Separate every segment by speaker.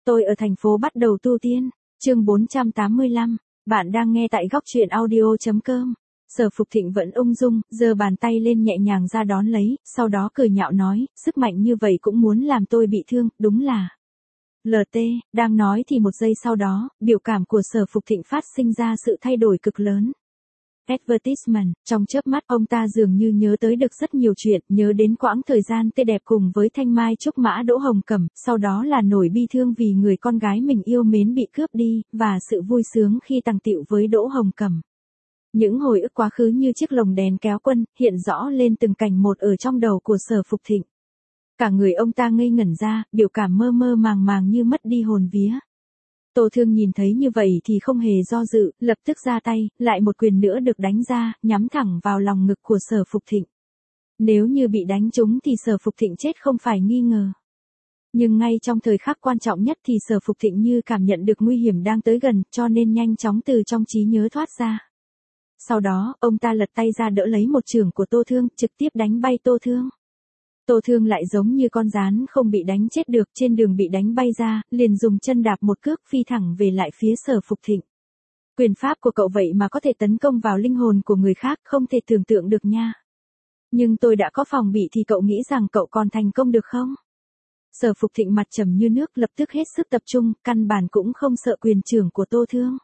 Speaker 1: Tôi ở thành phố bắt đầu tu tiên. Chương 485. Bạn đang nghe tại góc truyện audio.com. Sở Phục Thịnh vẫn ung dung, giơ bàn tay lên nhẹ nhàng ra đón lấy, sau đó cười nhạo nói, sức mạnh như vậy cũng muốn làm tôi bị thương, đúng là. LT, đang nói thì một giây sau đó, biểu cảm của Sở Phục Thịnh phát sinh ra sự thay đổi cực lớn. Advertisement, trong chớp mắt ông ta dường như nhớ tới được rất nhiều chuyện, nhớ đến quãng thời gian tươi đẹp cùng với Thanh Mai Trúc Mã Đỗ Hồng Cẩm, sau đó là nỗi bi thương vì người con gái mình yêu mến bị cướp đi, và sự vui sướng khi tàng tựu với Đỗ Hồng Cẩm. Những hồi ức quá khứ như chiếc lồng đèn kéo quân, hiện rõ lên từng cảnh một ở trong đầu của Sở Phục Thịnh. Cả người ông ta ngây ngẩn ra, biểu cảm mơ mơ màng màng như mất đi hồn vía. Tô Thương nhìn thấy như vậy thì không hề do dự, lập tức ra tay, lại một quyền nữa được đánh ra, nhắm thẳng vào lòng ngực của Sở Phục Thịnh. Nếu như bị đánh trúng thì Sở Phục Thịnh chết không phải nghi ngờ. Nhưng ngay trong thời khắc quan trọng nhất thì Sở Phục Thịnh như cảm nhận được nguy hiểm đang tới gần, cho nên nhanh chóng từ trong trí nhớ thoát ra. Sau đó, ông ta lật tay ra đỡ lấy một chưởng của Tô Thương, trực tiếp đánh bay Tô Thương. Tô Thương lại giống như con gián không bị đánh chết được, trên đường bị đánh bay ra, liền dùng chân đạp một cước phi thẳng về lại phía Sở Phục Thịnh. Quyền pháp của cậu vậy mà có thể tấn công vào linh hồn của người khác, không thể tưởng tượng được nha. Nhưng tôi đã có phòng bị thì cậu nghĩ rằng cậu còn thành công được không? Sở Phục Thịnh mặt trầm như nước, lập tức hết sức tập trung, căn bản cũng không sợ quyền chưởng của Tô Thương.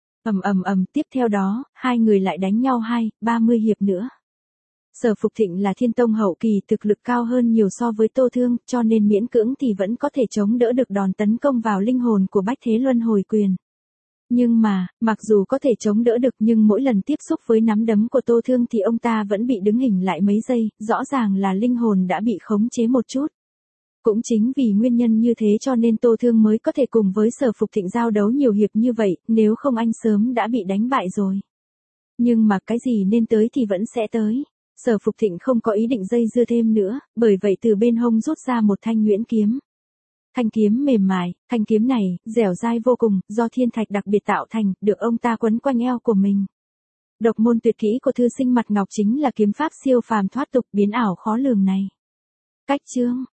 Speaker 1: Tiếp theo đó, hai người lại đánh nhau 20-30 hiệp nữa. Sở Phục Thịnh là thiên tông hậu kỳ, thực lực cao hơn nhiều so với Tô Thương, cho nên miễn cưỡng thì vẫn có thể chống đỡ được đòn tấn công vào linh hồn của Bách Thế Luân Hồi Quyền. Nhưng mà, mặc dù có thể chống đỡ được nhưng mỗi lần tiếp xúc với nắm đấm của Tô Thương thì ông ta vẫn bị đứng hình lại mấy giây, rõ ràng là linh hồn đã bị khống chế một chút. Cũng chính vì nguyên nhân như thế cho nên Tô Thương mới có thể cùng với Sở Phục Thịnh giao đấu nhiều hiệp như vậy, nếu không anh sớm đã bị đánh bại rồi. Nhưng mà cái gì nên tới thì vẫn sẽ tới. Sở Phục Thịnh không có ý định dây dưa thêm nữa, bởi vậy từ bên hông rút ra một thanh nhuyễn kiếm. Thanh kiếm mềm mại, thanh kiếm này, dẻo dai vô cùng, do thiên thạch đặc biệt tạo thành, được ông ta quấn quanh eo của mình. Độc môn tuyệt kỹ của thư sinh mặt ngọc chính là kiếm pháp siêu phàm thoát tục biến ảo khó lường này. Cách chương,